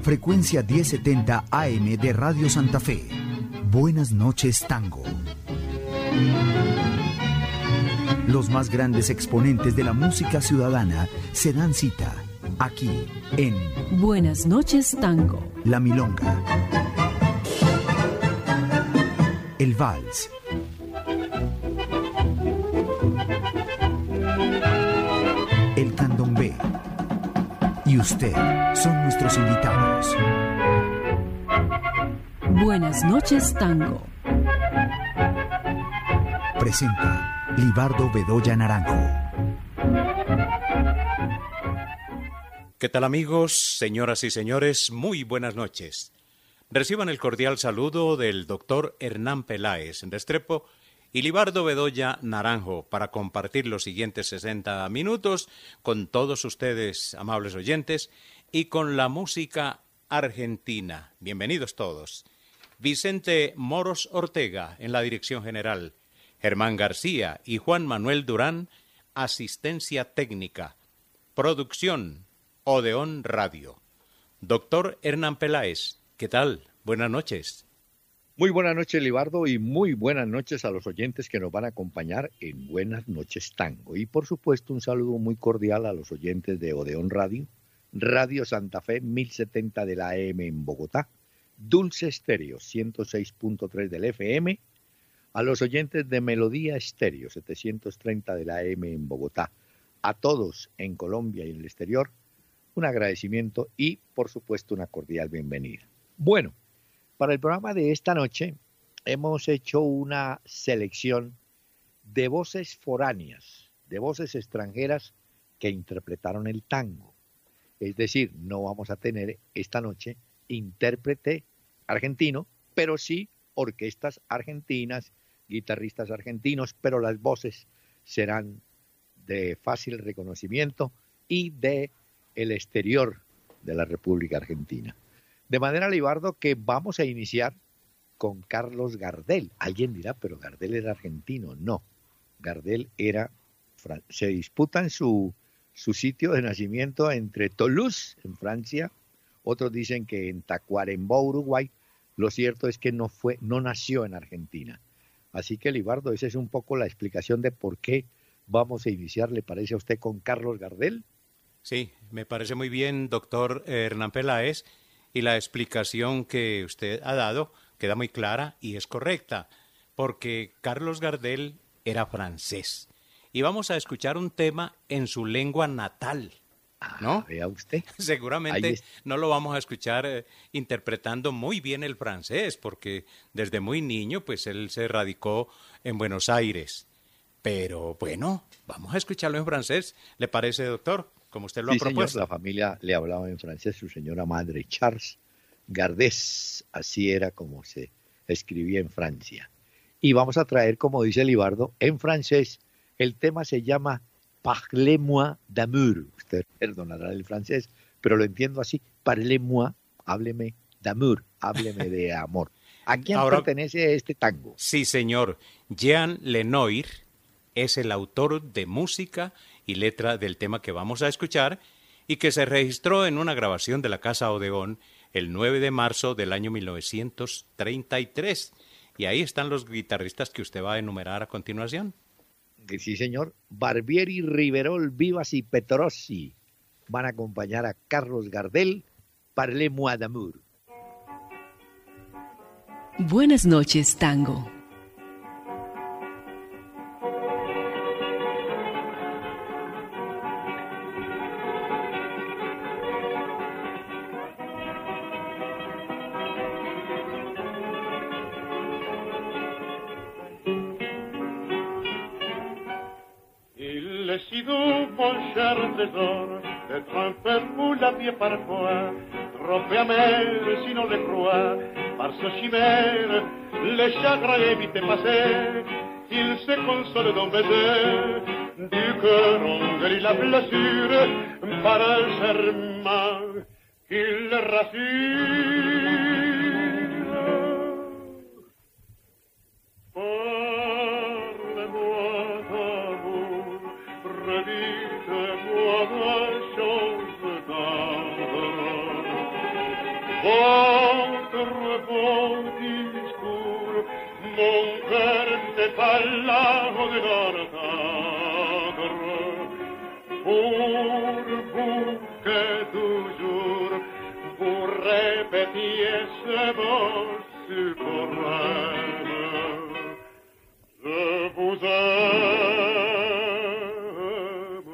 frecuencia 1070 AM de Radio Santa Fe. Buenas noches, Tango. Los más grandes exponentes de la música ciudadana se dan cita aquí en Buenas noches, Tango. La Milonga, el Vals, el Candombe y usted son nuestros invitados. Buenas noches, Tango. Presenta Libardo Bedoya Naranjo. ¿Qué tal, amigos, señoras y señores? Muy buenas noches. Reciban el cordial saludo del doctor Hernán Peláez en Restrepo y Libardo Bedoya Naranjo para compartir los siguientes 60 minutos con todos ustedes, amables oyentes, y con la música argentina. Bienvenidos todos. Vicente Moros Ortega en la dirección general, Germán García y Juan Manuel Durán, asistencia técnica, producción, Odeón Radio. Doctor Hernán Peláez, ¿qué tal? Buenas noches. Muy buenas noches, Libardo, y muy buenas noches a los oyentes que nos van a acompañar en Buenas noches, Tango. Y por supuesto un saludo muy cordial a los oyentes de Odeón Radio, Radio Santa Fe 1070 de la AM en Bogotá, Dulce Estéreo 106.3 del FM, a los oyentes de Melodía Estéreo 730 de la AM en Bogotá, a todos en Colombia y en el exterior, un agradecimiento y, por supuesto, una cordial bienvenida. Bueno, para el programa de esta noche hemos hecho una selección de voces foráneas, de voces extranjeras que interpretaron el tango. Es decir, no vamos a tener esta noche intérprete argentino, pero sí orquestas argentinas, guitarristas argentinos, pero las voces serán de fácil reconocimiento y de el exterior de la República Argentina. De manera, Libardo, que vamos a iniciar con Carlos Gardel. Alguien dirá, pero Gardel era argentino. No, Gardel era... Se disputan su sitio de nacimiento entre Toulouse, en Francia, otros dicen que en Tacuarembó, Uruguay. Lo cierto es que no nació en Argentina. Así que, Libardo, esa es un poco la explicación de por qué vamos a iniciar, ¿le parece a usted, con Carlos Gardel? Sí, me parece muy bien, doctor Hernán Peláez, y la explicación que usted ha dado queda muy clara y es correcta, porque Carlos Gardel era francés. Y vamos a escuchar un tema en su lengua natal, ¿no? Vea usted. Seguramente no lo vamos a escuchar interpretando muy bien el francés, porque desde muy niño, pues él se radicó en Buenos Aires. Pero bueno, vamos a escucharlo en francés. ¿Le parece, doctor? Como usted lo ha propuesto. Señor, la familia le hablaba en francés, su señora madre, Charles Gardés, así era como se escribía en Francia. Y vamos a traer, como dice Libardo, en francés, el tema se llama Parlez-moi d'amour. Usted perdonará el francés, pero lo entiendo así, Parlez-moi, hábleme d'amour, hábleme de amor. ¿A quién pertenece este tango? Sí, señor, Jean Lenoir es el autor de música y letra del tema que vamos a escuchar y que se registró en una grabación de la Casa Odeón el 9 de marzo del año 1933. Y ahí están los guitarristas que usted va a enumerar a continuación. Sí, señor. Barbieri, Riverol, Vivas y Petrossi van a acompañar a Carlos Gardel, Parlez-moi d'amour. Buenas noches, Tango. Si doux, mon cher trésor, d'être un peu fou la vie parfois, trop amer si l'on le croit, par ce chimère, les chagrins évitent passer, il se console d'un baiser, du cœur on guérit la blessure, par un serment qu'il rassure. Votre beau discours, mon cœur n'est pas là de l'ordre. Pour vous que toujours vous répétiez ce mot suprême, je vous aime.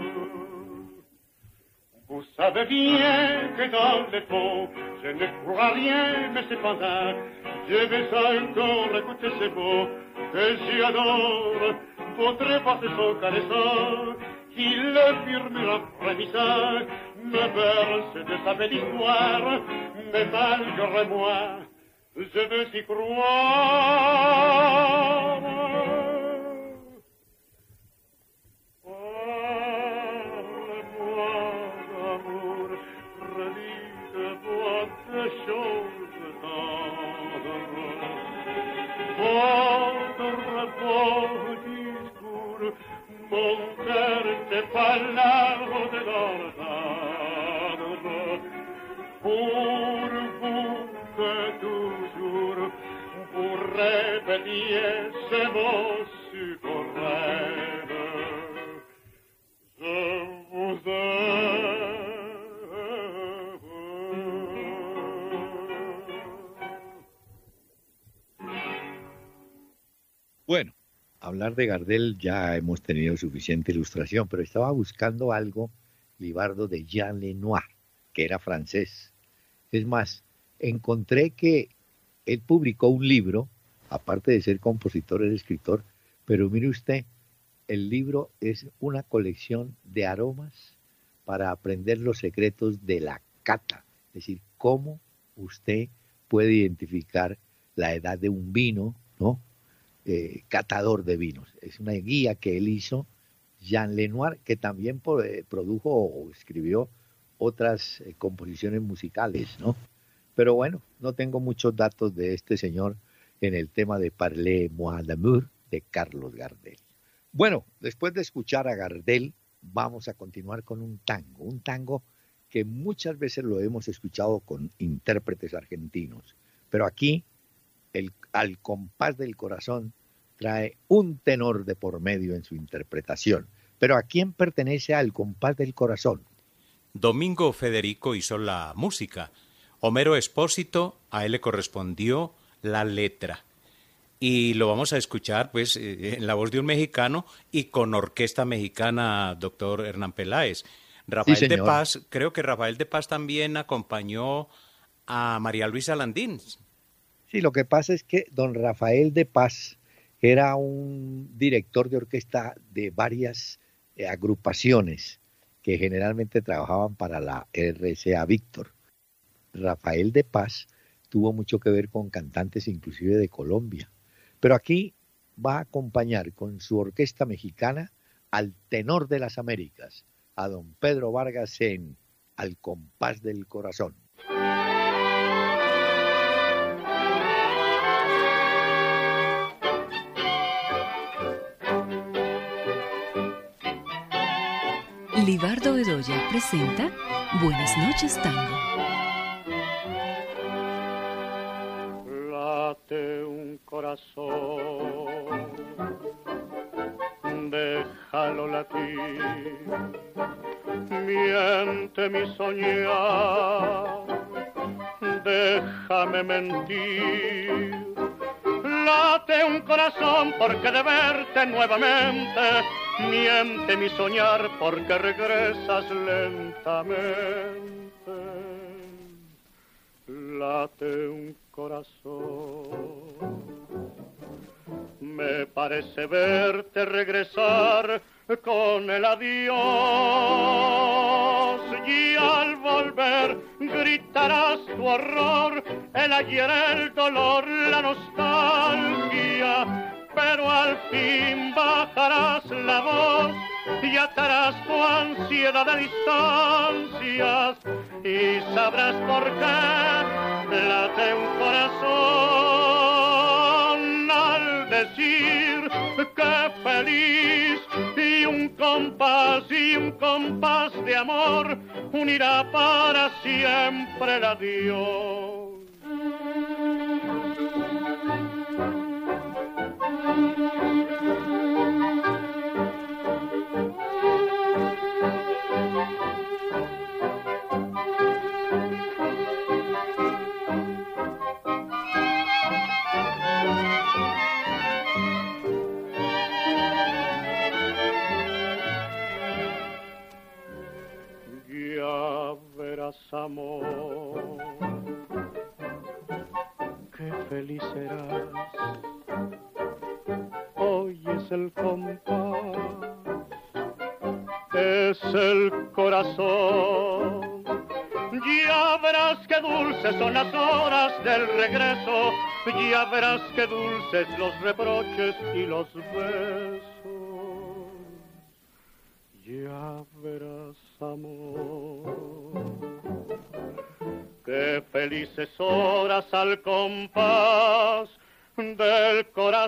Vous savez bien que dans les faux, je ne crois rien, mais cependant, je vais encore écouter ces mots que j'adore. Votre voix son caressant, qui le murmure en frémissant, me berce de sa belle histoire, mais malgré moi, je veux y croire. Parle-moi d'amour, redites-moi des choses tendres. Votre beau discours, mon cœur n'est pas là de l'ordre. Pour vous que toujours vous répétiez ces mots suprêmes, je vous aime. Bueno, hablar de Gardel ya hemos tenido suficiente ilustración, pero estaba buscando algo, Libardo, de Jean Lenoir, que era francés. Es más, encontré que él publicó un libro, aparte de ser compositor, era escritor, pero mire usted, el libro es una colección de aromas para aprender los secretos de la cata, es decir, cómo usted puede identificar la edad de un vino, ¿no? Catador de vinos. Es una guía que él hizo, Jean Lenoir, que también produjo o escribió otras composiciones musicales, ¿no? Pero bueno, no tengo muchos datos de este señor en el tema de Parlez-moi d'amour de Carlos Gardel. Bueno, después de escuchar a Gardel, vamos a continuar con un tango que muchas veces lo hemos escuchado con intérpretes argentinos, pero aquí al compás del corazón trae un tenor de por medio en su interpretación. Pero ¿a quién pertenece al compás del corazón? Domingo Federico hizo la música. Homero Expósito, a él le correspondió la letra. Y lo vamos a escuchar pues en la voz de un mexicano y con orquesta mexicana, doctor Hernán Peláez. Rafael de Paz, creo que Rafael de Paz también acompañó a María Luisa Landín. Sí, lo que pasa es que don Rafael de Paz era un director de orquesta de varias agrupaciones que generalmente trabajaban para la RCA Víctor. Rafael de Paz tuvo mucho que ver con cantantes inclusive de Colombia, pero aquí va a acompañar con su orquesta mexicana al tenor de las Américas, a don Pedro Vargas en Al compás del corazón. Libardo Bedoya presenta Buenas noches, Tango. Late un corazón, déjalo latir, miente mi soñar, déjame mentir. Late un corazón porque de verte nuevamente, miente mi soñar porque regresas lentamente. Late un corazón, me parece verte regresar con el adiós, y al volver gritarás tu horror, el ayer, el dolor, la nostalgia, pero al fin bajarás la voz y atarás tu ansiedad de distancias y sabrás por qué late un corazón al decir que feliz y un compás y un compás de amor unirá para siempre el adiós. Amor, qué feliz serás, hoy es el compás, es el corazón, ya verás qué dulces son las horas del regreso, ya verás qué dulces los reproches y los besos, ya verás amor. Qué felices horas al compás del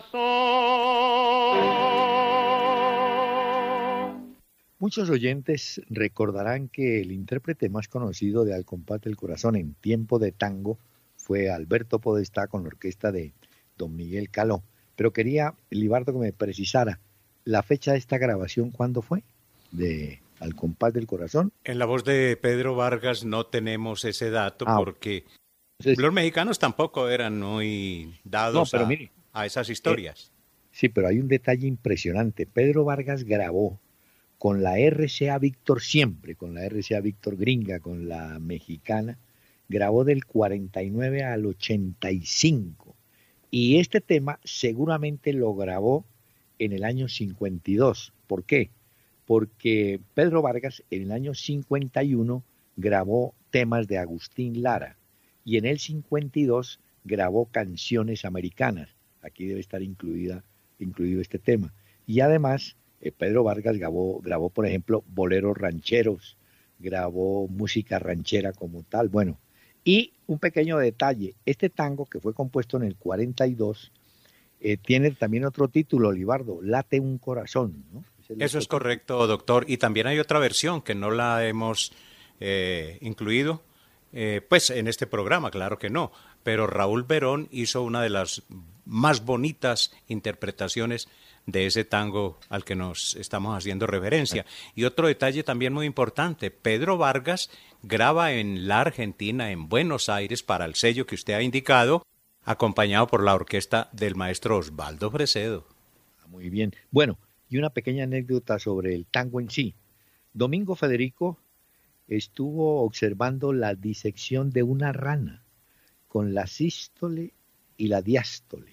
corazón. Muchos oyentes recordarán que el intérprete más conocido de Al compás del corazón en tiempo de tango fue Alberto Podestá con la orquesta de don Miguel Caló. Pero quería, Libardo, que me precisara la fecha de esta grabación, ¿cuándo fue? De Al compás del corazón. En la voz de Pedro Vargas no tenemos ese dato porque entonces, los mexicanos tampoco eran muy dados a esas historias. Sí, pero hay un detalle impresionante. Pedro Vargas grabó con la RCA Víctor siempre, con la RCA Víctor gringa, con la mexicana, grabó del 49 al 85. Y este tema seguramente lo grabó en el año 52. ¿Por qué? Porque Pedro Vargas en el año 51 grabó temas de Agustín Lara y en el 52 grabó canciones americanas. Aquí debe estar incluido este tema. Y además Pedro Vargas grabó, por ejemplo, boleros rancheros, grabó música ranchera como tal. Bueno, y un pequeño detalle, este tango que fue compuesto en el 42 tiene también otro título, Libardo, Late un corazón, ¿no? Eso es correcto, doctor. Y también hay otra versión que no la hemos incluido, pues en este programa, claro que no. Pero Raúl Verón hizo una de las más bonitas interpretaciones de ese tango al que nos estamos haciendo referencia. Y otro detalle también muy importante, Pedro Vargas graba en la Argentina, en Buenos Aires, para el sello que usted ha indicado, acompañado por la orquesta del maestro Osvaldo Fresedo. Muy bien. Bueno, y una pequeña anécdota sobre el tango en sí. Domingo Federico estuvo observando la disección de una rana con la sístole y la diástole.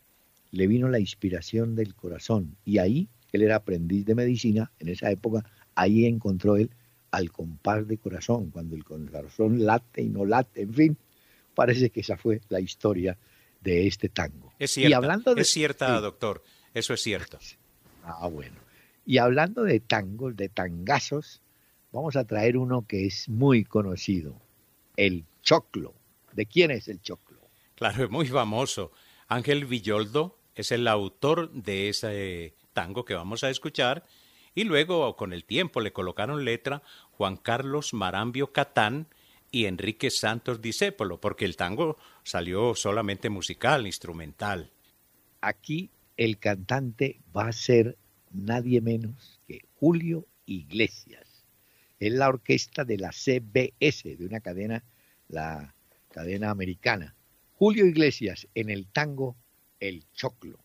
Le vino la inspiración del corazón y ahí, él era aprendiz de medicina, en esa época, ahí encontró él al compás de corazón, cuando el corazón late y no late, en fin, parece que esa fue la historia de este tango. Es cierta, y hablando de, es cierta, sí. Doctor, eso es cierto. Bueno. Y hablando de tangos, de tangazos, vamos a traer uno que es muy conocido, el choclo. ¿De quién es el choclo? Claro, es muy famoso. Ángel Villoldo es el autor de ese tango que vamos a escuchar y luego con el tiempo le colocaron letra Juan Carlos Marambio Catán y Enrique Santos Discépolo, porque el tango salió solamente musical, instrumental. Aquí el cantante va a ser nadie menos que Julio Iglesias. Es la orquesta de la CBS, de una cadena, la cadena americana. Julio Iglesias en el tango El Choclo.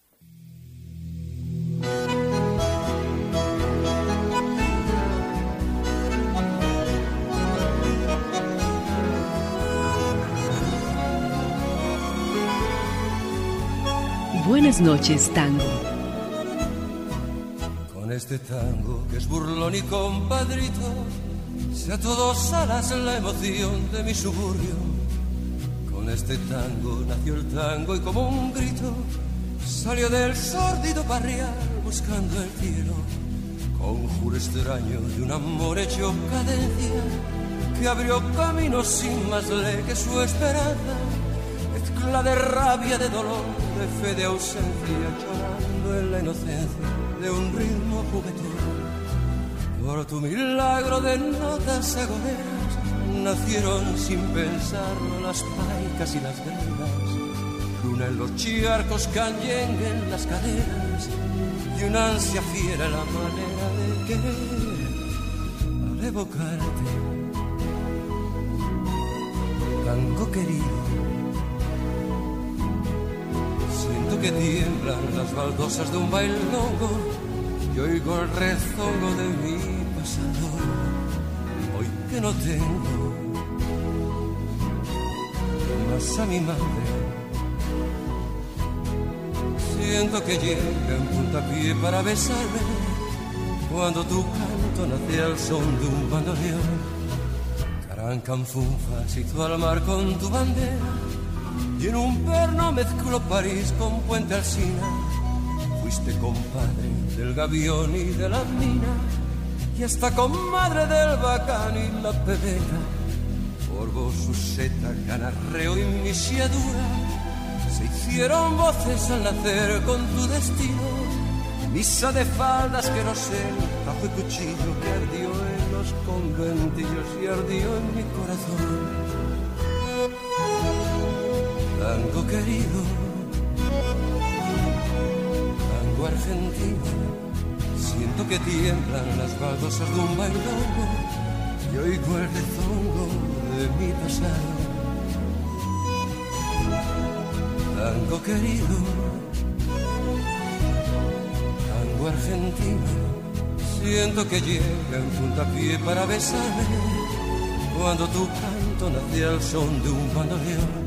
Buenas noches, tango. Con este tango que es burlón y compadrito, sea todos alas la emoción de mi suburbio. Con este tango nació el tango y como un grito salió del sórdido barrial buscando el cielo. Conjuro extraño de un amor hecho cadencia que abrió camino sin más ley que su esperanza. Mezcla de rabia, de dolor, de fe, de ausencia, llorando en la inocencia de un ritmo juguetón. Por tu milagro de notas agoneras nacieron sin pensarlo las paicas y las gregas. Luna en los charcos, canyengue en las caderas y una ansia fiera la manera de querer. Al evocarte, tango querido, siento que tiemblan las baldosas de un bailongo y oigo el rezongo de mi pasado. Hoy que no tengo más a mi madre, siento que llega en puntapié para besarme cuando tu canto nace al son de un bandoneón. Carancanfunfas y tú al mar con tu bandera y en un perno mezclo París con Puente Alsina. Fuiste compadre del gavión y de la mina y hasta comadre del bacán y la pebeta. Por vos, Suseta, Canarreo y Misiadura se hicieron voces al nacer con tu destino. Misa de faldas, querosén, tajo y cuchillo que ardió en los conventillos y ardió en mi corazón. Tango querido, tango argentino, siento que tiemblan las baldosas de un bailongo y oigo el rezongo de mi pasado. Tango querido, tango argentino, siento que llega en puntapié para besarme cuando tu canto nace al son de un bandoneón.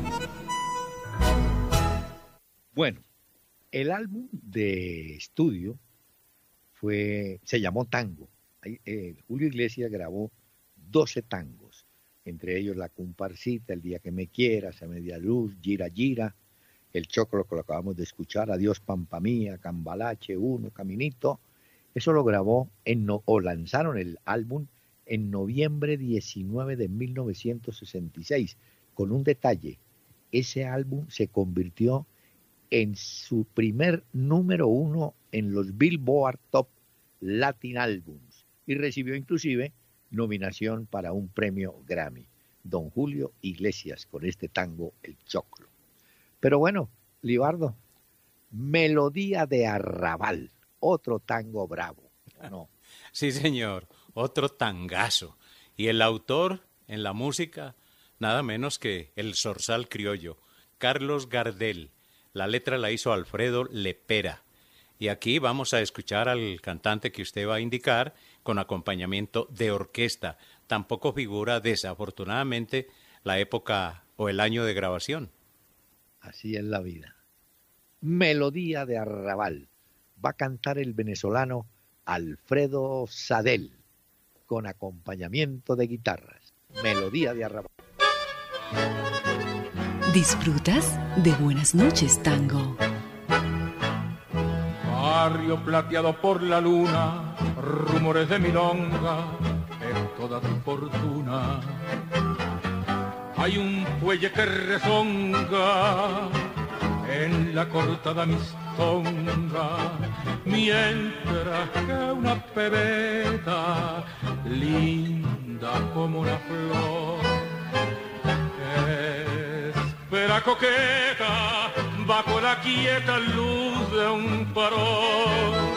Bueno, el álbum de estudio se llamó Tango. Julio Iglesias grabó 12 tangos, entre ellos La Comparsita, El Día que Me Quieras, A Media Luz, Gira Gira, El Choclo que lo acabamos de escuchar, Adiós Pampa Mía, Cambalache, Uno, Caminito. Eso lo grabó o lanzaron el álbum en noviembre 19 de 1966, con un detalle: ese álbum se convirtió en su primer número 1 en los Billboard Top Latin Albums y recibió inclusive nominación para un premio Grammy. Don Julio Iglesias con este tango, El Choclo. Pero bueno, Libardo, Melodía de Arrabal, otro tango bravo, ¿no? Sí, señor, otro tangazo. Y el autor en la música, nada menos que el zorzal criollo, Carlos Gardel. La letra la hizo Alfredo Lepera. Y aquí vamos a escuchar al cantante que usted va a indicar con acompañamiento de orquesta. Tampoco figura, desafortunadamente, la época o el año de grabación. Así es la vida. Melodía de Arrabal. Va a cantar el venezolano Alfredo Sadel con acompañamiento de guitarras. Melodía de Arrabal. ¿Disfrutas de Buenas noches, Tango? Barrio plateado por la luna, rumores de milonga, es toda tu fortuna. Hay un fuelle que rezonga en la cortada mistonga, mientras que una pebeta linda como una flor espera coqueta bajo la quieta luz de un farol.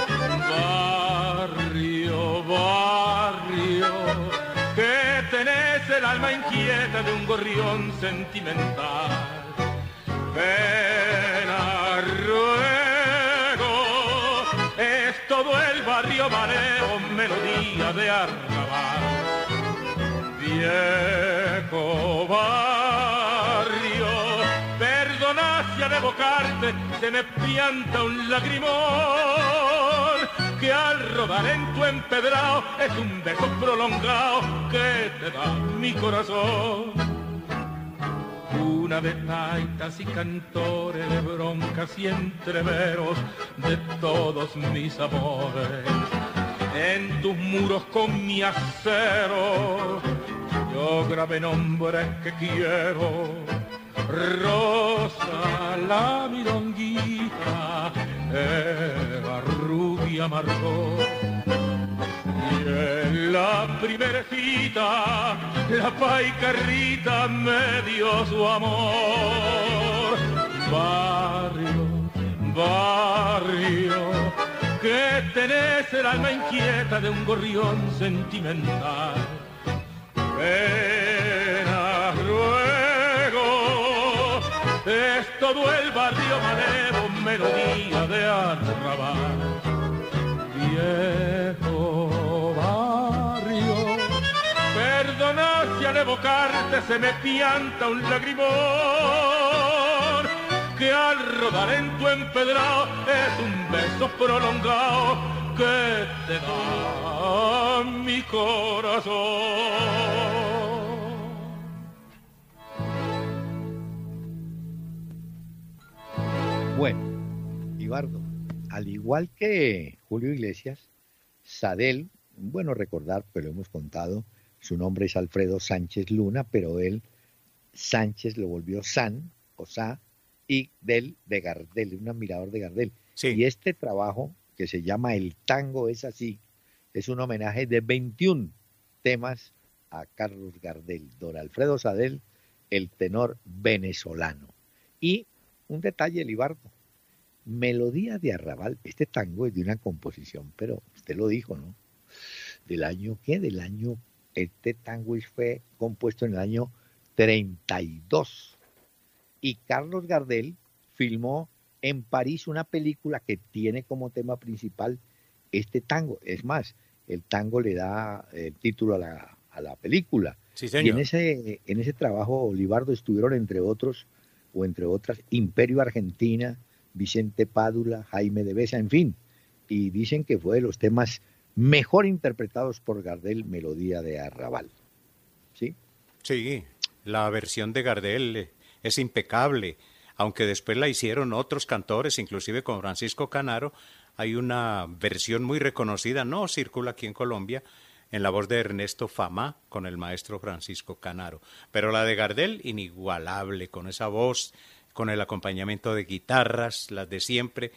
Barrio, barrio, que tenés el alma inquieta de un gorrión sentimental. Pena, ruego, es todo el barrio mareo, melodía de arrabal. Viejo barrio, perdona si al evocarte se me pianta un lagrimón, que al rodar en tu empedrado es un beso prolongado que te da mi corazón. Una de taitas y cantores, de broncas y entreveros de todos mis amores. En tus muros con mi acero yo grabé nombres que quiero. Rosa, la milonguita, Eva, rubia, Margot. Y en la primera cita, la paicarrita me dio su amor. Barrio, barrio, que tenés el alma inquieta de un gorrión sentimental. Pena, ruego, es todo el barrio malevo, melodía de arrabal. Viejo barrio, perdona si al evocarte se me pianta un lagrimón, que al rodar en tu empedrado es un beso prolongado que te da mi corazón. Bueno, Libardo, al igual que Julio Iglesias, Sadel, bueno recordar, pero lo hemos contado, su nombre es Alfredo Sánchez Luna, pero él, Sánchez, lo volvió San, o Sa, y Del de Gardel, un admirador de Gardel. Sí. Y este trabajo, que se llama El Tango es Así, es un homenaje de 21 temas a Carlos Gardel, don Alfredo Sadel, el tenor venezolano. Y un detalle, Libardo, Melodía de Arrabal, este tango es de una composición, pero usted lo dijo, ¿no? ¿Del año qué? Este tango fue compuesto en el año 32. Y Carlos Gardel filmó en París una película que tiene como tema principal este tango. Es más, el tango le da el título a la película. Sí, señor. Y en ese trabajo, Libardo, estuvieron entre otras, Imperio Argentina, Vicente Pádula, Jaime de Besa, en fin. Y dicen que fue de los temas mejor interpretados por Gardel, Melodía de Arrabal. ¿Sí? Sí, la versión de Gardel es impecable, aunque después la hicieron otros cantores, inclusive con Francisco Canaro. Hay una versión muy reconocida, no circula aquí en Colombia, en la voz de Ernesto Fama, con el maestro Francisco Canaro. Pero la de Gardel, inigualable, con esa voz, con el acompañamiento de guitarras, las de siempre,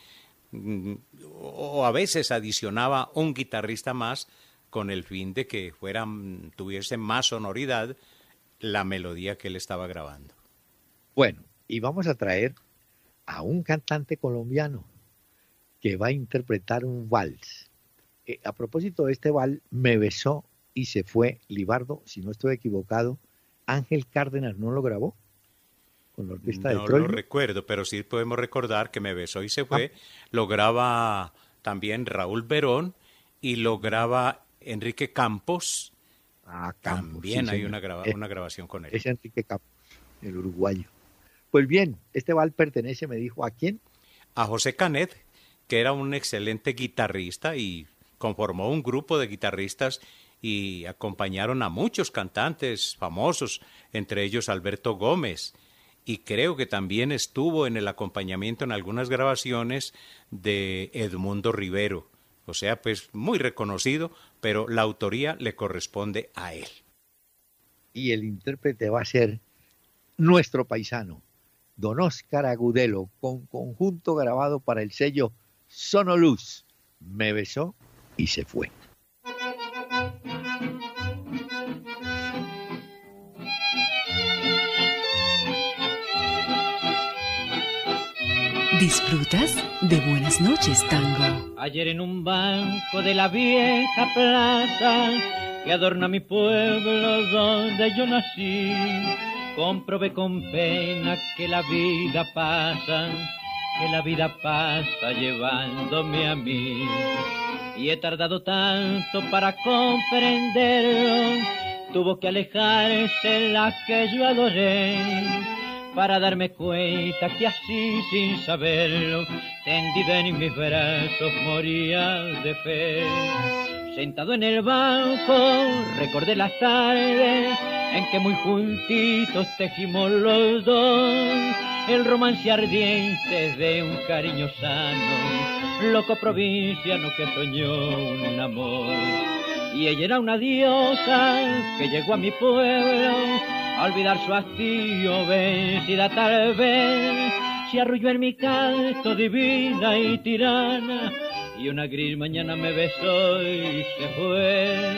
o a veces adicionaba un guitarrista más con el fin de que tuviese más sonoridad la melodía que él estaba grabando. Bueno, y vamos a traer a un cantante colombiano que va a interpretar un vals. A propósito de este vals, Me besó y se fue, Libardo, si no estoy equivocado, Ángel Cárdenas no lo grabó con la orquesta de Troilo. No lo recuerdo, pero sí podemos recordar que Me besó y se fue, lo graba también Raúl Verón y lo graba Enrique Campos. Campos. También sí, hay señor. una grabación con él. Es Enrique Campos, el uruguayo. Pues bien, este vals pertenece, me dijo, ¿a quién? A José Canet, que era un excelente guitarrista y conformó un grupo de guitarristas y acompañaron a muchos cantantes famosos, entre ellos Alberto Gómez, y creo que también estuvo en el acompañamiento en algunas grabaciones de Edmundo Rivero. O sea, pues muy reconocido, pero la autoría le corresponde a él. Y el intérprete va a ser nuestro paisano, don Óscar Agudelo, con conjunto grabado para el sello Sonoluz. Me besó y se fue. Disfrutas de Buenas noches, Tango. Ayer en un banco de la vieja plaza que adorna mi pueblo donde yo nací, comprobé con pena que la vida pasa llevándome a mí. Y he tardado tanto para comprenderlo, tuvo que alejarse la que yo adoré, para darme cuenta que así, sin saberlo, tendida en mis brazos moría de fe. Sentado en el banco, recordé las tardes en que muy juntitos tejimos los dos el romance ardiente de un cariño sano, loco provinciano que soñó un amor. Y ella era una diosa que llegó a mi pueblo a olvidar su hastío, vencida tal vez se arrulló en mi canto divina y tirana, y una gris mañana me besó y se fue.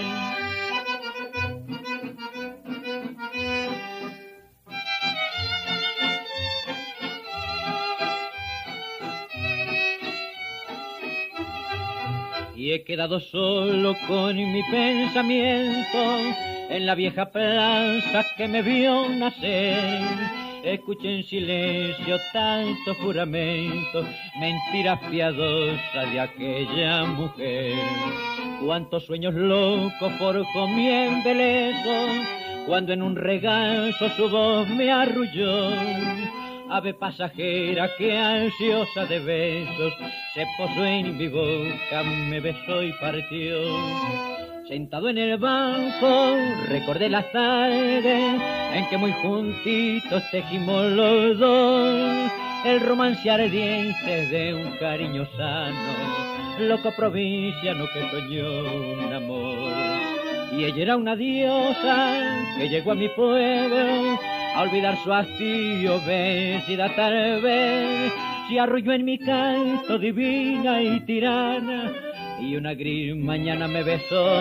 Y he quedado solo con mi pensamiento en la vieja plaza que me vio nacer. Escuché en silencio tanto juramento, mentira piadosa de aquella mujer. Cuántos sueños locos forjó mi embeleso, cuando en un regazo su voz me arrulló. Ave pasajera que ansiosa de besos se posó en mi boca, me besó y partió. Sentado en el banco recordé las tardes en que muy juntitos tejimos los dos el romance ardiente de un cariño sano, loco provinciano que soñó un amor. Y ella era una diosa que llegó a mi pueblo a olvidar su hastío, vencida tal vez se arrulló en mi canto divina y tirana, y una gris mañana me besó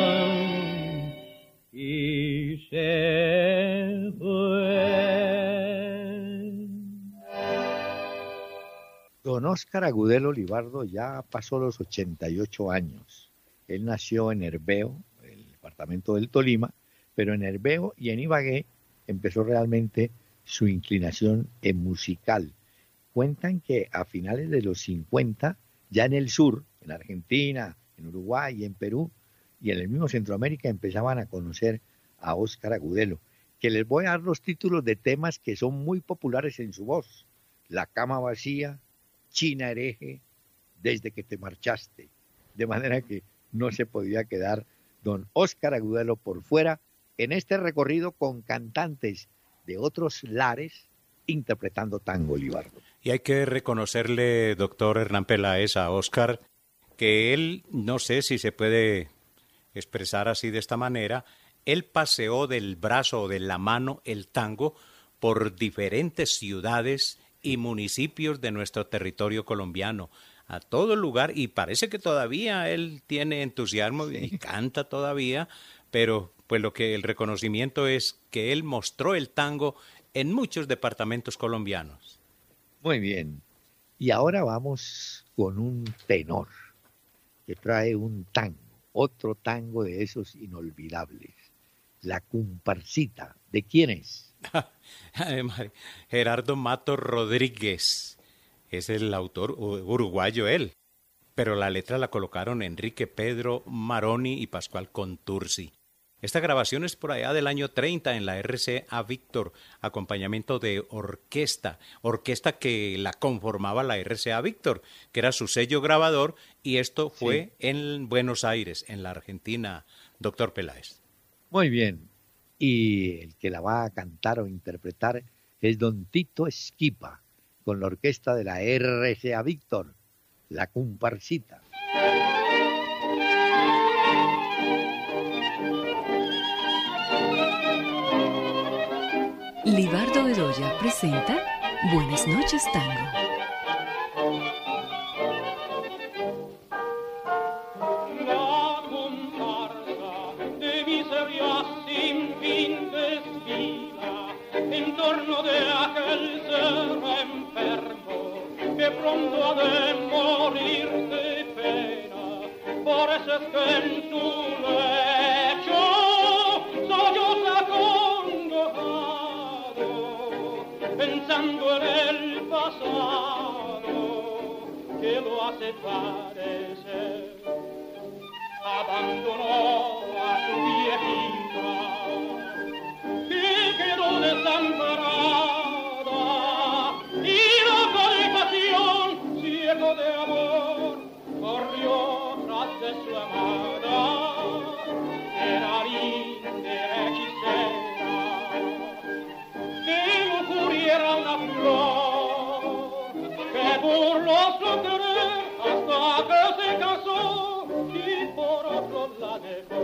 y se fue. Don Óscar Agudelo Libardo ya pasó los 88 años. Él nació en Herveo, el departamento del Tolima, pero en Herveo y en Ibagué empezó realmente su inclinación en musical. Cuentan que a finales de los 50, ya en el sur, en Argentina, en Uruguay, en Perú y en el mismo Centroamérica, empezaban a conocer a Óscar Agudelo, que les voy a dar los títulos de temas que son muy populares en su voz: La cama vacía, China hereje, Desde que te marchaste. De manera que no se podía quedar don Óscar Agudelo por fuera en este recorrido con cantantes de otros lares interpretando tango, Libardo. Y hay que reconocerle, doctor Hernán Peláez, a Óscar, que él, no sé si se puede expresar así de esta manera, él paseó del brazo o de la mano el tango por diferentes ciudades y municipios de nuestro territorio colombiano, a todo lugar, y parece que todavía él tiene entusiasmo y canta todavía, pero pues lo que el reconocimiento es que él mostró el tango en muchos departamentos colombianos. Muy bien, y ahora vamos con un tenor que trae un tango, otro tango de esos inolvidables, La Comparsita. ¿De quién es? Gerardo Mato Rodríguez, es el autor uruguayo él, pero la letra la colocaron Enrique Pedro Maroni y Pascual Contursi. Esta grabación es por allá del año 30 en la RCA Víctor, acompañamiento de orquesta que la conformaba la RCA Víctor, que era su sello grabador, y esto fue en Buenos Aires, en la Argentina, doctor Peláez. Muy bien, y el que la va a cantar o interpretar es don Tito Esquipa, con la orquesta de la RCA Víctor, La Comparsita. Libardo Bedoya presenta Buenas noches, Tango. La comparsa de miseria sin fin desfila en torno de aquel ser enfermo que pronto ha de morir de pena. Por eso es que en su lecho solloza acongojado, pensando en el pasado que lo hace padecer. Abandonó a su viejita y quedó desamparada, y loco de pasión, ciego de amor, corrió tras de su amada. Era linda, hechicera, de lujuria era una flor que burló su querer hasta que se casó y por otro la dejó.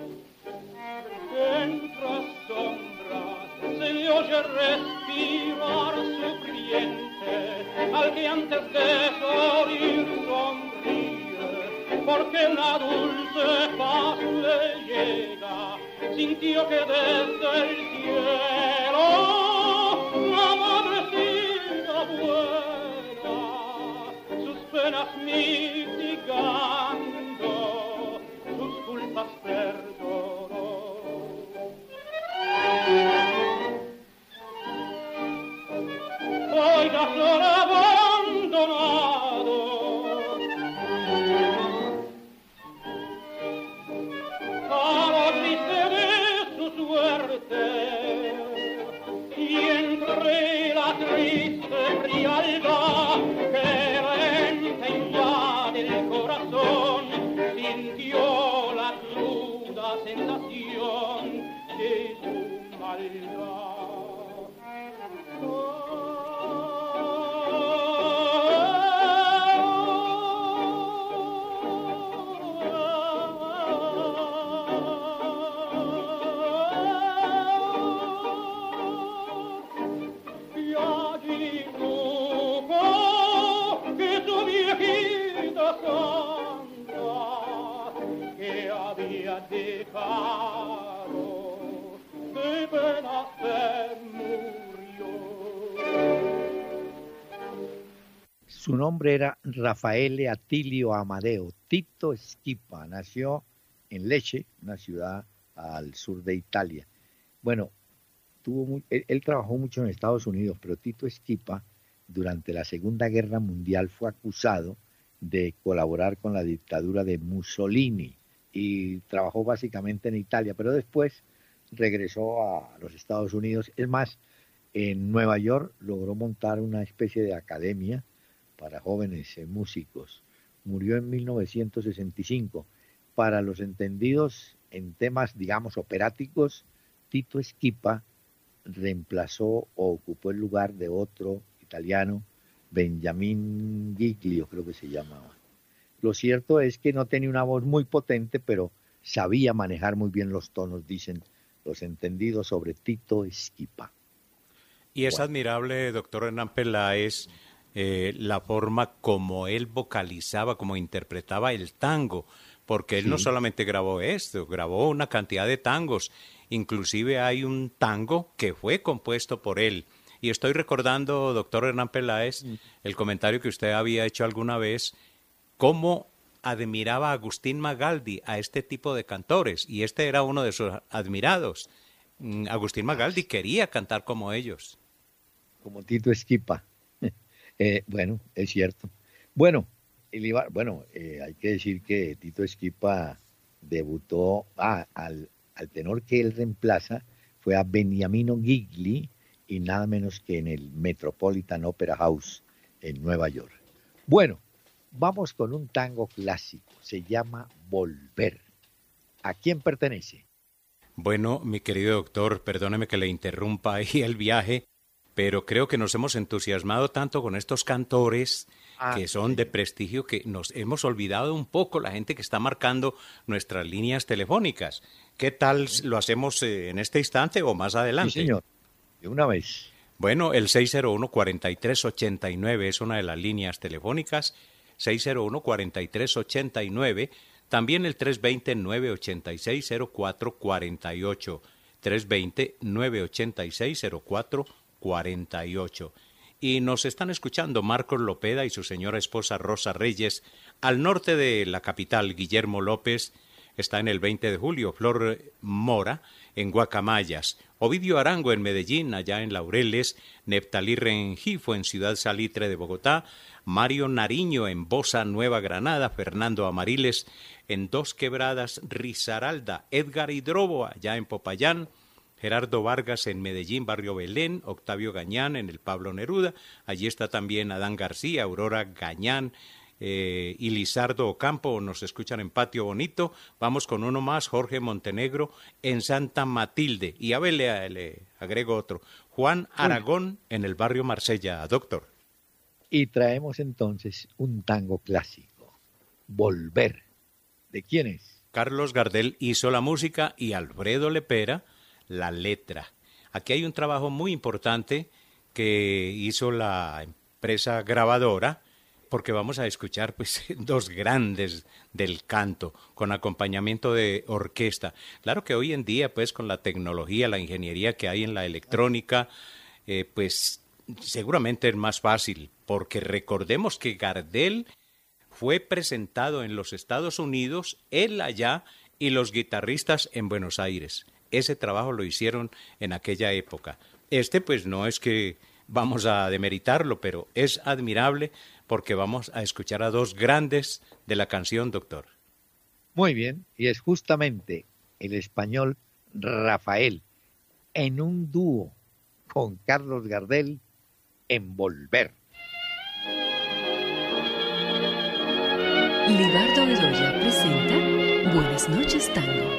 Entre sombras se le oye respirar sufriente al que antes de morir sonríe porque una dulce paz le llega, sintió que desde el cielo la madrecita buena sus penas mitigando, sus culpas perdonó. Oiga, flor abandonado, a lo triste de su suerte, y entre la triste frialdad que le invade el corazón, sintió la cruda sensación de su maldad. Su nombre era Rafael Atilio Amadeo Tito Schipa. Nació en Lecce, una ciudad al sur de Italia. Bueno, él trabajó mucho en Estados Unidos, pero Tito Schipa durante la Segunda Guerra Mundial fue acusado de colaborar con la dictadura de Mussolini y trabajó básicamente en Italia, pero después regresó a los Estados Unidos. Es más, en Nueva York logró montar una especie de academia para jóvenes músicos. Murió en 1965. Para los entendidos en temas, digamos, operáticos, Tito Schipa reemplazó o ocupó el lugar de otro italiano, Benjamin Giglio, creo que se llamaba. Lo cierto es que no tenía una voz muy potente, pero sabía manejar muy bien los tonos, dicen los entendidos sobre Tito Schipa. Y es admirable, doctor Hernán Peláez, la forma como él vocalizaba, como interpretaba el tango, porque él no solamente grabó esto, grabó una cantidad de tangos, inclusive hay un tango que fue compuesto por él. Y estoy recordando, doctor Hernán Peláez, el comentario que usted había hecho alguna vez, cómo admiraba a Agustín Magaldi, a este tipo de cantores, y este era uno de sus admirados. Agustín Magaldi quería cantar como ellos. Como Tito Schipa. Bueno, es cierto. Bueno, hay que decir que Tito Schipa debutó, al tenor que él reemplaza, fue a Beniamino Gigli, y nada menos que en el Metropolitan Opera House en Nueva York. Bueno, vamos con un tango clásico, se llama Volver. ¿A quién pertenece? Bueno, mi querido doctor, perdóneme que le interrumpa ahí el viaje, pero creo que nos hemos entusiasmado tanto con estos cantores que son de prestigio que nos hemos olvidado un poco la gente que está marcando nuestras líneas telefónicas. ¿Qué tal lo hacemos en este instante o más adelante? Sí, señor. De una vez. Bueno, el 601-4389 es una de las líneas telefónicas, 601-4389, también el 320-986-0448, 320-986-0448. Y nos están escuchando Marcos Lopeda y su señora esposa Rosa Reyes, al norte de la capital. Guillermo López está en el 20 de julio, Flor Mora en Guacamayas, Ovidio Arango en Medellín, allá en Laureles, Neftalí Rengifo en Ciudad Salitre de Bogotá, Mario Nariño en Bosa, Nueva Granada, Fernando Amariles en Dos Quebradas, Risaralda, Edgar Hidrobo allá en Popayán, Gerardo Vargas en Medellín, Barrio Belén, Octavio Gañán en el Pablo Neruda, allí está también Adán García, Aurora Gañán, y Lizardo Ocampo, nos escuchan en Patio Bonito. Vamos con uno más, Jorge Montenegro en Santa Matilde, y a ver, le agrego otro, Juan Aragón en el barrio Marsella, doctor. Y traemos entonces un tango clásico, Volver. ¿De quién es? Carlos Gardel hizo la música y Alfredo Lepera la letra. Aquí hay un trabajo muy importante que hizo la empresa grabadora, porque vamos a escuchar pues dos grandes del canto con acompañamiento de orquesta. Claro que hoy en día pues con la tecnología, la ingeniería que hay en la electrónica, pues seguramente es más fácil, porque recordemos que Gardel fue presentado en los Estados Unidos, él allá y los guitarristas en Buenos Aires. Ese trabajo lo hicieron en aquella época. Pues no es que vamos a demeritarlo, pero es admirable porque vamos a escuchar a dos grandes de la canción, doctor. Muy bien, y es justamente el español Rafael en un dúo con Carlos Gardel en Volver. Libardo Bedoya presenta Buenas noches, Tango.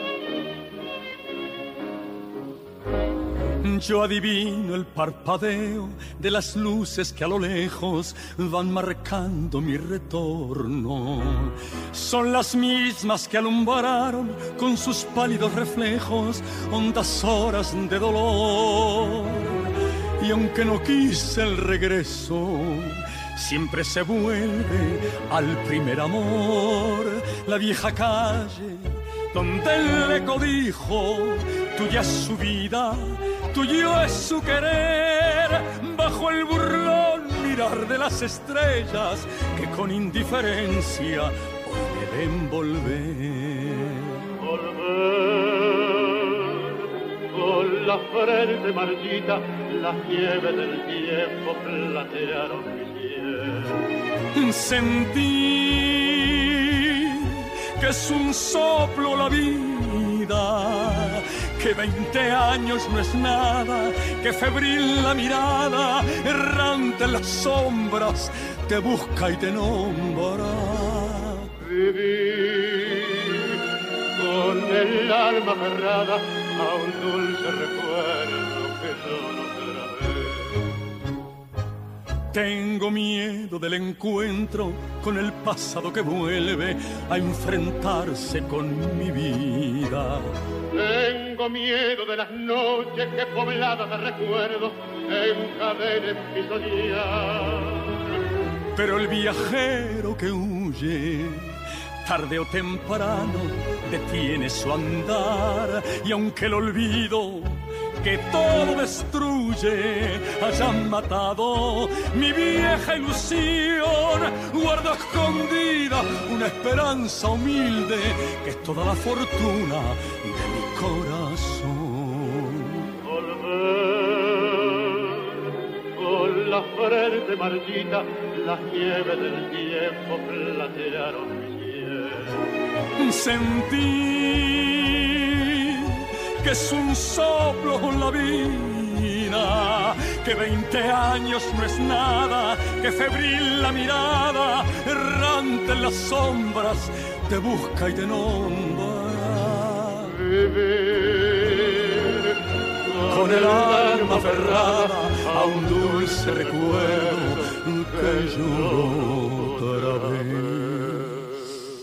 Yo adivino el parpadeo de las luces que a lo lejos van marcando mi retorno. Son las mismas que alumbraron con sus pálidos reflejos hondas horas de dolor. Y aunque no quise el regreso, siempre se vuelve al primer amor. La vieja calle donde él le codijo, tuya es su vida, tuyo es su querer, bajo el burlón mirar de las estrellas que con indiferencia hoy me ven volver. Volver con la frente marchita, las nieves del tiempo platearon mi piel. Sentir que es un soplo la vida, que 20 años no es nada, que febril la mirada, errante en las sombras, te busca y te nombra. Vivir con el alma aferrada a un dulce recuerdo que yo no grabé. Tengo miedo del encuentro con el pasado que vuelve a enfrentarse con mi vida. Tengo miedo de las noches que pobladas de recuerdos encadenen mi soñar. Pero el viajero que huye, tarde o temprano, detiene su andar. Y aunque el olvido que todo destruye haya matado mi vieja ilusión, guardo escondida una esperanza humilde que es toda la fortuna de mi corazón. Volver con la frente marchita, las nieves del tiempo platearon mi cielo. Sentir que es un soplo la vida, que 20 años no es nada, que febril la mirada, errante en las sombras, te busca y te nombra. Vivir con el alma aferrada a un dulce recuerdo que lloró otra vez.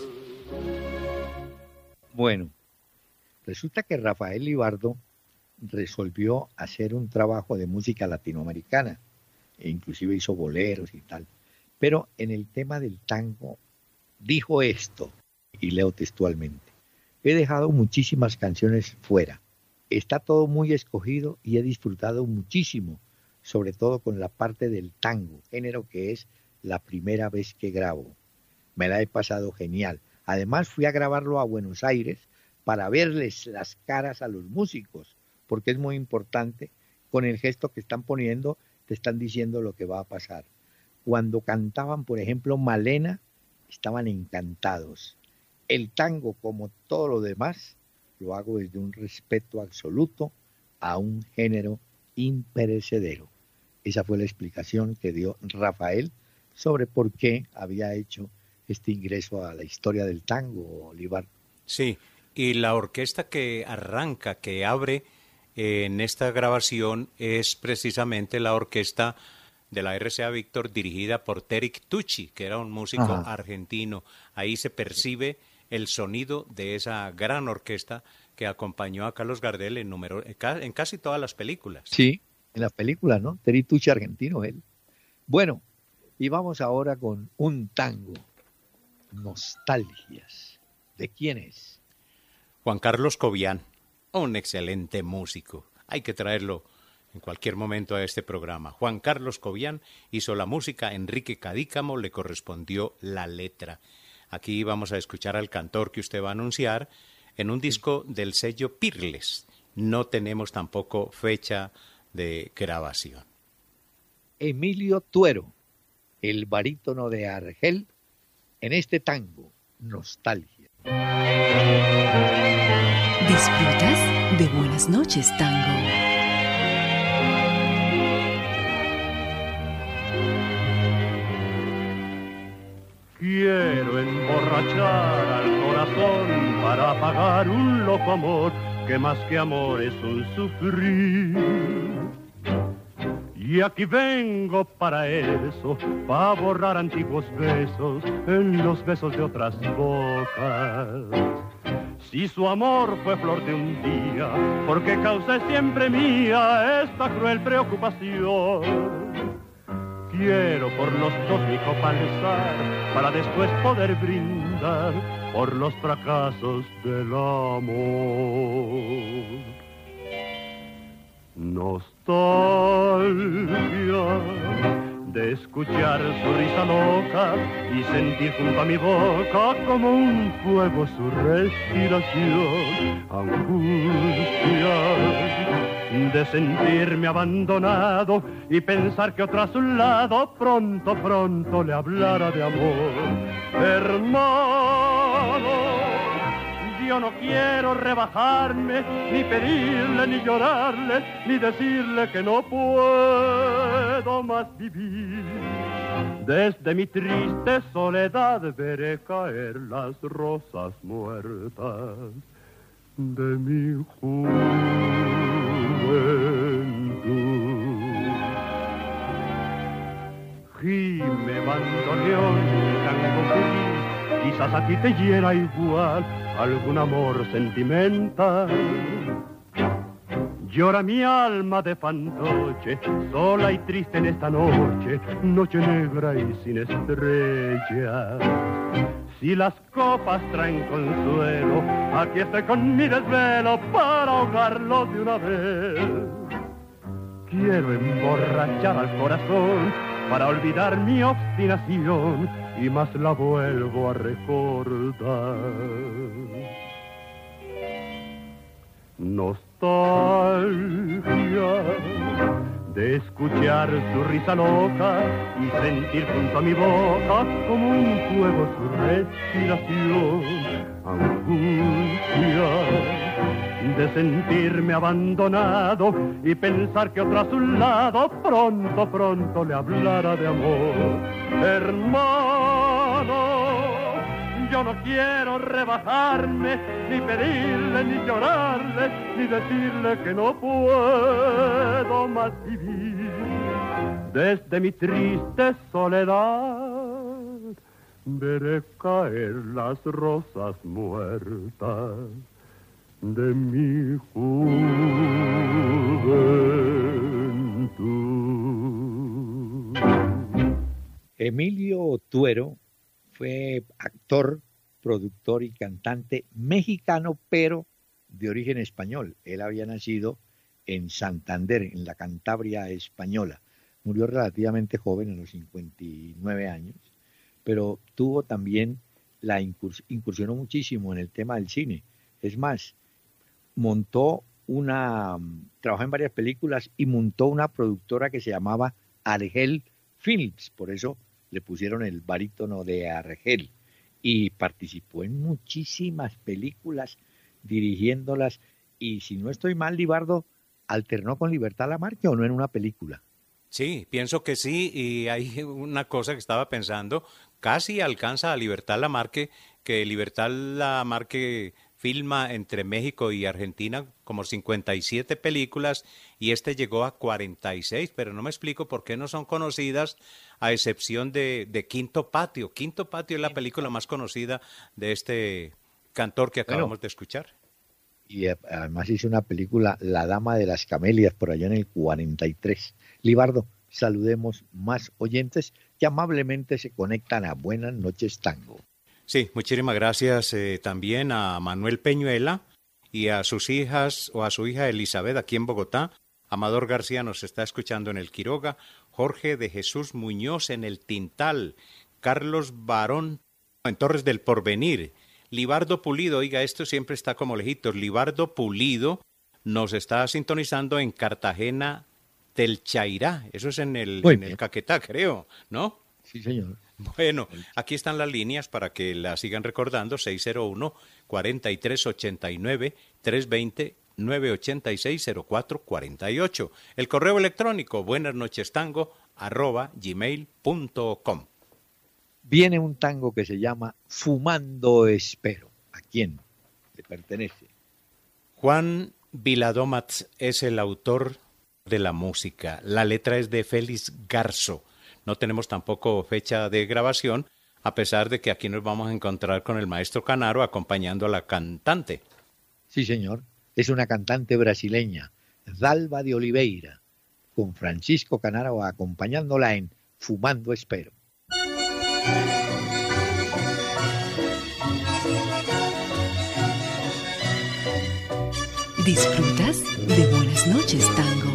Bueno, resulta que Rafael Libardo resolvió hacer un trabajo de música latinoamericana, e inclusive hizo boleros y tal. Pero en el tema del tango dijo esto, y leo textualmente: he dejado muchísimas canciones fuera. Está todo muy escogido y he disfrutado muchísimo, sobre todo con la parte del tango, género que es la primera vez que grabo. Me la he pasado genial. Además fui a grabarlo a Buenos Aires para verles las caras a los músicos, porque es muy importante. Con el gesto que están poniendo, te están diciendo lo que va a pasar. Cuando cantaban, por ejemplo, Malena, estaban encantados. El tango, como todo lo demás, lo hago desde un respeto absoluto a un género imperecedero. Esa fue la explicación que dio Rafael sobre por qué había hecho este ingreso a la historia del tango, Olivar. Sí, y la orquesta que arranca, que abre en esta grabación es precisamente la orquesta de la RCA Víctor dirigida por Terik Tucci, que era un músico argentino. Ahí se percibe el sonido de esa gran orquesta que acompañó a Carlos Gardel en casi todas las películas. Sí, en las películas, ¿no? Terik Tucci argentino, él. Bueno, Y vamos ahora con un tango, Nostalgias. ¿De quién es? Juan Carlos Cobian, un excelente músico. Hay que traerlo en cualquier momento a este programa. Juan Carlos Cobian hizo la música, Enrique Cadícamo le correspondió la letra. Aquí vamos a escuchar al cantor que usted va a anunciar en un disco del sello Pirles. No tenemos tampoco fecha de grabación. Emilio Tuero, el barítono de Argel, en este tango, Nostalgia. Disfrutas de Buenas noches, Tango. Quiero emborrachar al corazón para apagar un loco amor que más que amor es un sufrir. Y aquí vengo para eso, para borrar antiguos besos en los besos de otras bocas. Si su amor fue flor de un día, ¿por qué causa siempre mía esta cruel preocupación? Quiero por los dos mi copa alzar, para después poder brindar por los fracasos del amor. Nostalgia de escuchar su risa loca y sentir junto a mi boca como un fuego su respiración. Angustia de sentirme abandonado y pensar que otro a su lado pronto, pronto le hablara de amor. Hermano, yo no quiero rebajarme, ni pedirle, ni llorarle, ni decirle que no puedo más vivir. Desde mi triste soledad veré caer las rosas muertas de mi juventud. Gime bandoneón, tango feliz, quizás a ti te hiera igual algún amor sentimental. Llora mi alma de fantoche, sola y triste en esta noche, noche negra y sin estrellas. Si las copas traen consuelo, aquí estoy con mi desvelo para ahogarlo de una vez. Quiero emborrachar al corazón para olvidar mi obstinación y más la vuelvo a recordar. Nostalgia de escuchar su risa loca y sentir junto a mi boca como un fuego su respiración. Angustia de sentirme abandonado y pensar que otro a su lado pronto, pronto le hablara de amor. Hermano, yo no quiero rebajarme, ni pedirle, ni llorarle, ni decirle que no puedo más vivir. Desde mi triste soledad veré caer las rosas muertas de mi juventud. Emilio Tuero fue actor, productor y cantante mexicano, pero de origen español. Él había nacido en Santander, en la Cantabria española. Murió relativamente joven, a los 59 años, pero tuvo también incursionó muchísimo en el tema del cine. Es más, trabajó en varias películas y montó una productora que se llamaba Argel Films, por eso le pusieron el barítono de Argel, y participó en muchísimas películas dirigiéndolas, y si no estoy mal, Libardo, alternó con Libertad Lamarque, ¿o no en una película? Sí, pienso que sí, y hay una cosa que estaba pensando, casi alcanza a Libertad Lamarque, que Libertad Lamarque filma entre México y Argentina como 57 películas y este llegó a 46, pero no me explico por qué no son conocidas, a excepción de Quinto Patio. Quinto Patio es la película más conocida de este cantor que acabamos de escuchar. Y además hizo una película, La Dama de las Camelias, por allá en el 43. Libardo, saludemos más oyentes que amablemente se conectan a Buenas Noches Tango. Sí, muchísimas gracias también a Manuel Peñuela y a sus hijas o a su hija Elizabeth aquí en Bogotá. Amador García nos está escuchando en el Quiroga, Jorge de Jesús Muñoz en el Tintal, Carlos Barón en Torres del Porvenir, Libardo Pulido, oiga, esto siempre está como lejitos, Libardo Pulido nos está sintonizando en Cartagena del Chairá, eso es en el Caquetá, creo, ¿no? Sí, señor. Bueno, aquí están las líneas para que las sigan recordando, 601-4389, 320-986-0448. El correo electrónico buenasnochestango@gmail.com. Viene un tango que se llama Fumando Espero. ¿A quién le pertenece? Juan Viladomat es el autor de la música. La letra es de Félix Garzo. No tenemos tampoco fecha de grabación, a pesar de que aquí nos vamos a encontrar con el maestro Canaro acompañando a la cantante. Sí, señor. Es una cantante brasileña, Dalva de Oliveira, con Francisco Canaro acompañándola en Fumando Espero. ¿Disfrutas de Buenas Noches Tango?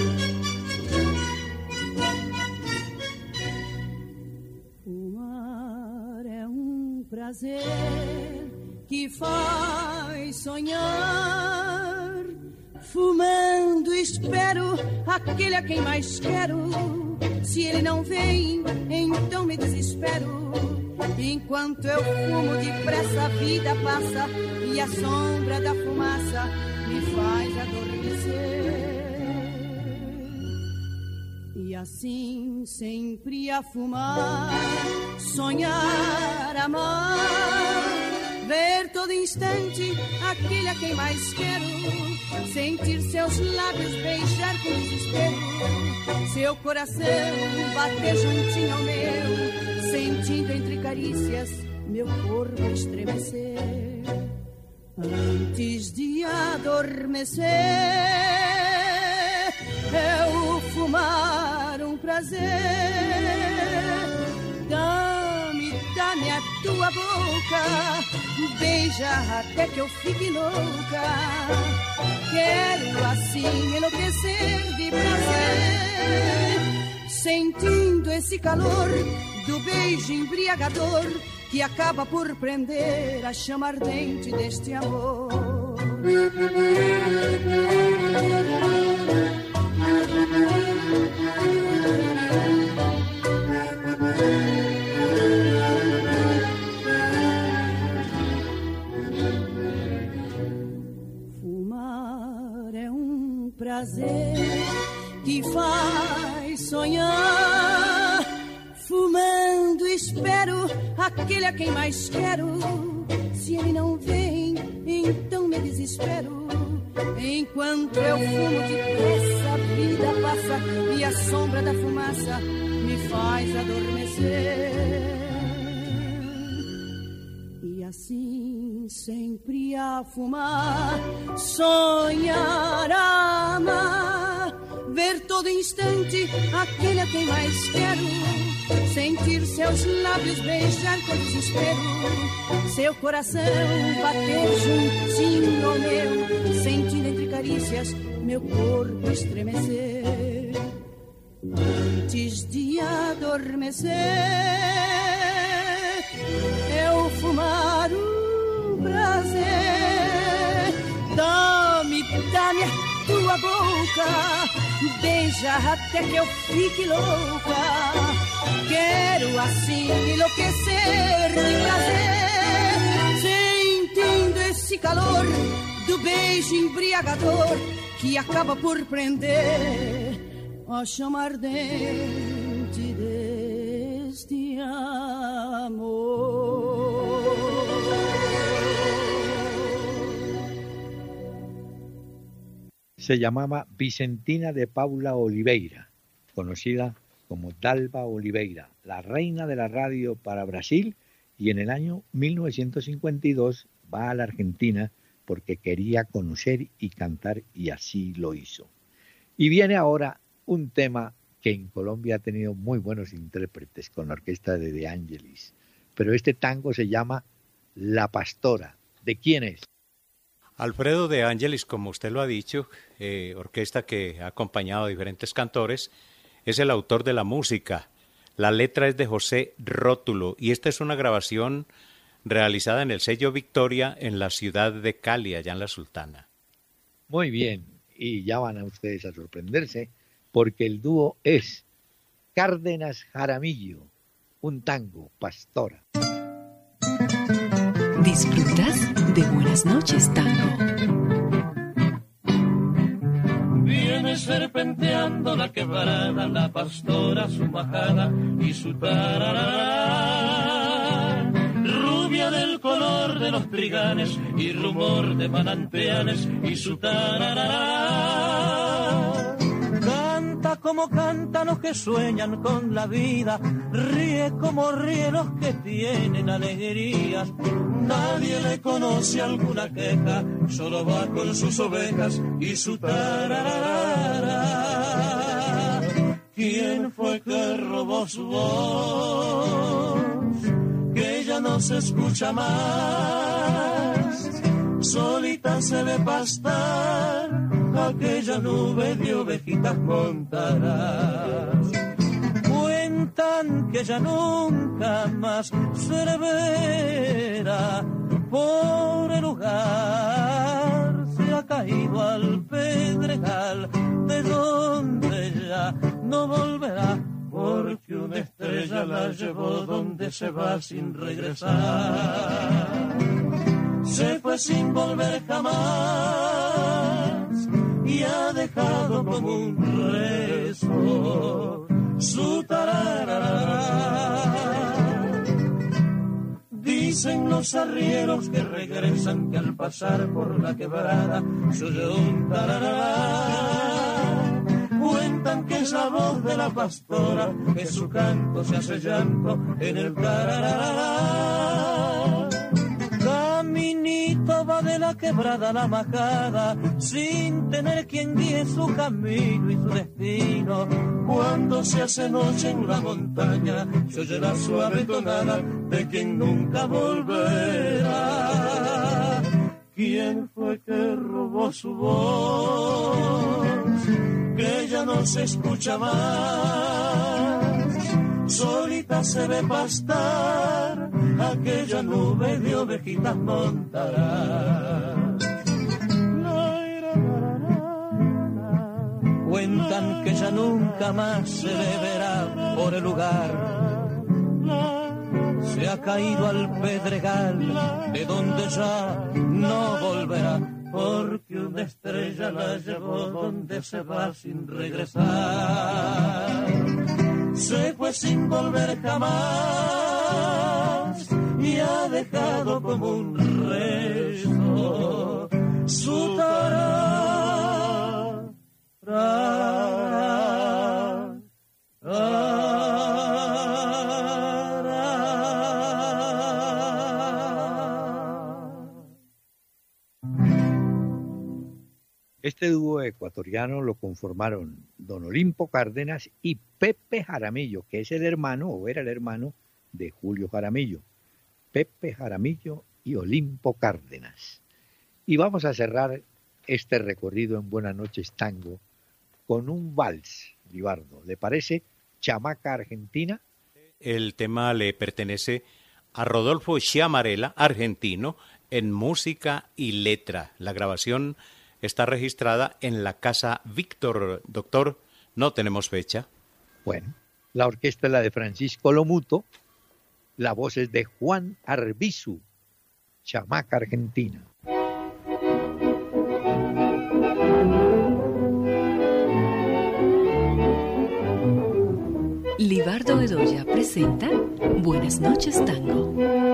Fumar é prazer que faz sonhar. Fumando espero aquele a quem mais quero. Se ele não vem, então me desespero. Enquanto eu fumo depressa a vida passa e a sombra da fumaça me faz adormecer. E assim sempre a fumar, sonhar, amar, ver todo instante aquele a quem mais quero, sentir seus lábios beijar com desespero, seu coração bater juntinho ao meu, sentindo entre carícias meu corpo estremecer. Antes de adormecer, eu fumar prazer. Dá-me a tua boca, beija até que eu fique louca. Quero assim enlouquecer de prazer, sentindo esse calor do beijo embriagador que acaba por prender a chama ardente deste amor. Fumar é prazer que faz sonhar. Fumando espero aquele a quem mais quero. Se ele não vem, então me desespero. Enquanto eu fumo depressa, a vida passa e a sombra da fumaça me faz adormecer. E assim sempre a fumar, sonhar, amar, ver todo instante aquele a quem mais quero, sentir seus lábios beijar com desespero, seu coração bater juntinho ao meu, sentindo entre carícias meu corpo estremecer. Antes de adormecer, eu fumar prazer. Dá-me a tua boca, beija até que eu fique louca. Quero assim enlouquecer de prazer, sentindo esse calor do beijo embriagador que acaba por prender a chama ardente deste amor. Se llamaba Vicentina de Paula Oliveira, conocida como Dalva Oliveira, la reina de la radio para Brasil, y en el año 1952 va a la Argentina porque quería conocer y cantar, y así lo hizo. Y viene ahora un tema que en Colombia ha tenido muy buenos intérpretes con la orquesta de De Angelis. Pero este tango se llama La Pastora. ¿De quién es? Alfredo De Angelis, como usted lo ha dicho, orquesta que ha acompañado a diferentes cantores, es el autor de la música. La letra es de José Rótulo y esta es una grabación realizada en el sello Victoria en la ciudad de Cali, allá en la Sultana. Muy bien, y ya van a ustedes a sorprenderse porque el dúo es Cárdenas Jaramillo, un tango, Pastora. ¿Disfrutas de Buenas noches, Tango? Viene serpenteando la quebrada, la pastora, su majada y su tararara. Rubia del color de los trigales y rumor de manantiales y su tararara. Canta como cantan los que sueñan con la vida, ríe como ríen los que tienen alegrías. Nadie le conoce alguna queja, solo va con sus ovejas y su tararara. ¿Quién fue que robó su voz? Que ya no se escucha más. Solita se ve pastar aquella nube de ovejitas montarás. Cuentan que ya nunca más se le verá por el lugar. Se ha caído al pedregal de donde ya no volverá, porque una estrella la llevó donde se va sin regresar. Se fue sin volver jamás y ha dejado como un rezo su tararara. Dicen los arrieros que regresan que al pasar por la quebrada se oye un tararara. Cuentan que es la voz de la pastora, que su canto se hace llanto en el tararara. Caminito va de la quebrada a la majada, sin tener quien guíe su camino y su destino. Cuando se hace noche en la montaña, se oye la suave tonada de quien nunca volverá. ¿Quién fue que robó su voz? Que ya no se escucha más. Solita se ve pastar aquella nube de ovejitas montará. Cuentan que ya nunca más se le verá por el lugar. Se ha caído al pedregal de donde ya no volverá, porque una estrella la llevó donde se va sin regresar. Se fue sin volver jamás y ha dejado como un rezo su tararara. Este dúo ecuatoriano lo conformaron Don Olimpo Cárdenas y Pepe Jaramillo, que es el hermano o era el hermano de Julio Jaramillo. Pepe Jaramillo y Olimpo Cárdenas. Y vamos a cerrar este recorrido en Buenas noches Tango con un vals, Libardo. ¿Le parece? Chamaca Argentina. El tema le pertenece a Rodolfo Chiamarella, argentino, en música y letra. La grabación está registrada en la Casa Víctor. Doctor, no tenemos fecha. Bueno, la orquesta es la de Francisco Lomuto, la voz es de Juan Arbizu, Chamaca Argentina. Libardo Bedoya presenta Buenas noches, Tango.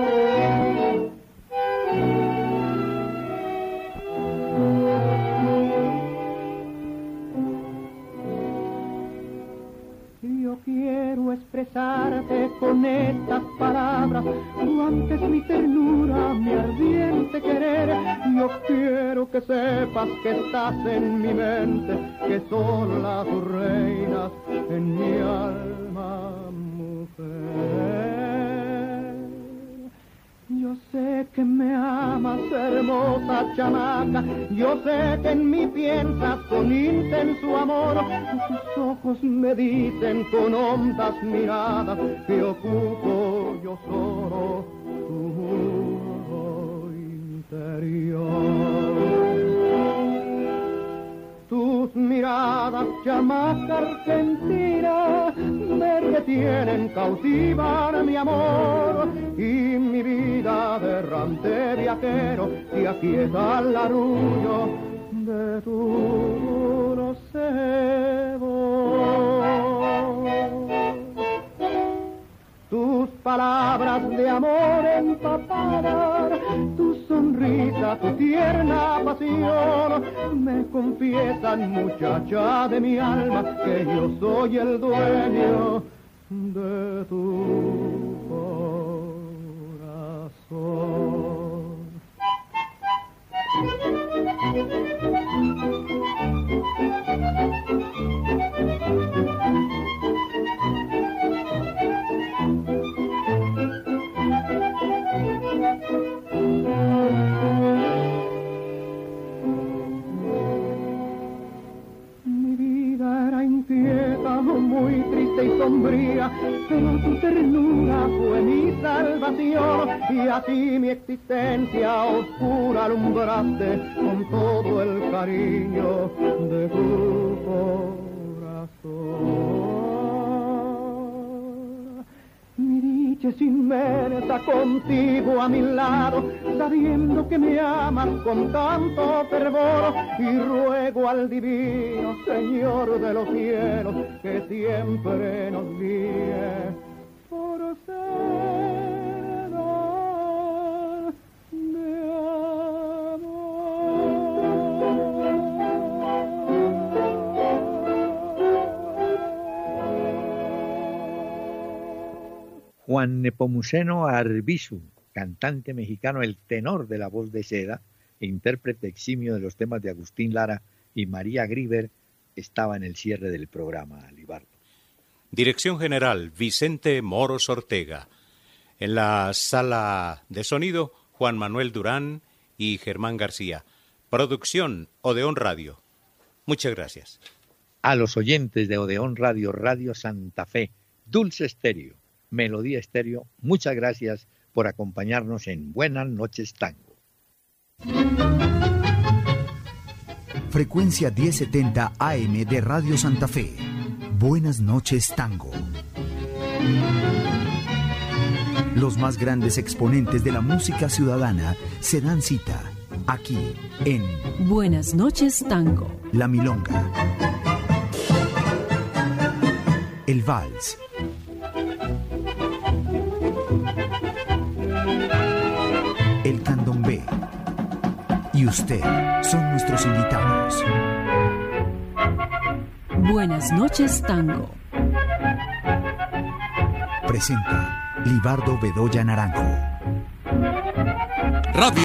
Yo quiero expresarte con estas palabras, tú antes mi ternura, mi ardiente querer. Yo quiero que sepas que estás en mi mente, que sola tú reinas en mi chamaca, yo sé que en mí piensas con intenso amor. Tus ojos me dicen con hondas miradas que ocupo yo solo tu mundo interior. Tus miradas, chamaca argentina, me retienen cautiva mi amor, y mi vida de errante viajero se aquieta al arrullo de tu no sé voz. Tus palabras de amor empapadas, tu sonrisa, tu tierna pasión, me confiesan, muchacha de mi alma, que yo soy el dueño de tu corazón. Mi vida era inquieta, muy triste y sombría, pero tu ternura fue mi salvación, y así mi existencia oscura alumbraste con todo el cariño de tu corazón. Mi dicha es inmensa contigo a mi lado, sabiendo que me amas con tanto fervor, y ruego al divino Señor de los cielos que siempre nos guíe por ser de amor. Juan Nepomuceno Arbizu, cantante mexicano, el tenor de la voz de seda, e intérprete eximio de los temas de Agustín Lara y María Grieber, estaba en el cierre del programa, Libardo. Dirección general, Vicente Moros Ortega. En la sala de sonido, Juan Manuel Durán y Germán García. Producción, Odeón Radio. Muchas gracias. A los oyentes de Odeón Radio, Radio Santa Fe, Dulce Estéreo, Melodía Estéreo, muchas gracias por acompañarnos en Buenas Noches Tango. Frecuencia 1070 AM de Radio Santa Fe. Buenas Noches Tango. Los más grandes exponentes de la música ciudadana se dan cita aquí en Buenas Noches Tango. La Milonga, el Vals, el Candomblé y usted son nuestros invitados. Buenas Noches Tango. Presenta Libardo Bedoya Naranjo. Radio